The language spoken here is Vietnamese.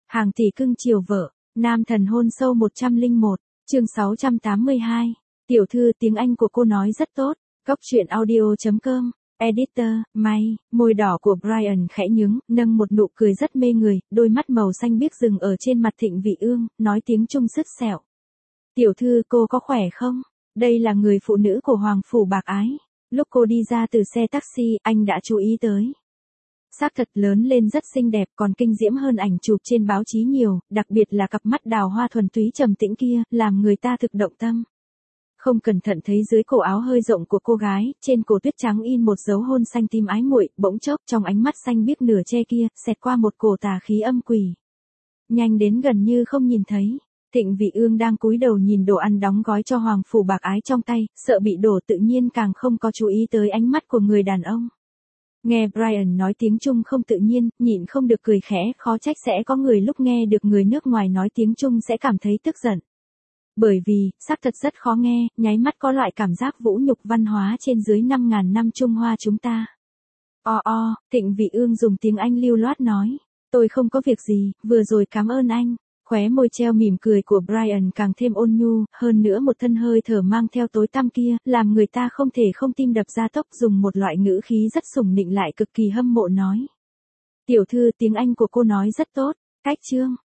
Hàng tỷ cưng chiều vợ, nam thần hôn sâu 101, chương 682. Tiểu thư tiếng Anh của cô nói rất tốt. Góc truyện audio.com. Editor, May, môi đỏ của Brian khẽ nhướng, nâng một nụ cười rất mê người, đôi mắt màu xanh biếc dừng ở trên mặt Thịnh Vị Ương, nói tiếng Trung sứt sẹo. Tiểu thư cô có khỏe không? Đây là người phụ nữ của Hoàng Phủ Bạc Ái. Lúc cô đi ra từ xe taxi, anh đã chú ý tới. Xác thật lớn lên rất xinh đẹp, còn kinh diễm hơn ảnh chụp trên báo chí nhiều, đặc biệt là cặp mắt đào hoa thuần túy trầm tĩnh kia, làm người ta thực động tâm. Không cẩn thận thấy dưới cổ áo hơi rộng của cô gái, trên cổ tuyết trắng in một dấu hôn xanh tim ái muội, bỗng chốc trong ánh mắt xanh biếc nửa che kia, xẹt qua một cổ tà khí âm quỷ. Nhanh đến gần như không nhìn thấy. Thịnh Vị Ương đang cúi đầu nhìn đồ ăn đóng gói cho Hoàng Phủ Bạc Ái trong tay, sợ bị đổ tự nhiên càng không có chú ý tới ánh mắt của người đàn ông. Nghe Brian nói tiếng Trung không tự nhiên, nhịn không được cười khẽ, khó trách sẽ có người lúc nghe được người nước ngoài nói tiếng Trung sẽ cảm thấy tức giận. Bởi vì, xác thật rất khó nghe, nháy mắt có loại cảm giác vũ nhục văn hóa trên dưới 5.000 năm Trung Hoa chúng ta. Thịnh Vị Ương dùng tiếng Anh lưu loát nói. Tôi không có việc gì, vừa rồi cảm ơn anh. Khóe môi treo mỉm cười của Brian càng thêm ôn nhu, hơn nữa một thân hơi thở mang theo tối tăm kia, làm người ta không thể không tim đập ra tốc, dùng một loại ngữ khí rất sủng nịnh lại cực kỳ hâm mộ nói. Tiểu thư tiếng Anh của cô nói rất tốt, cách chương.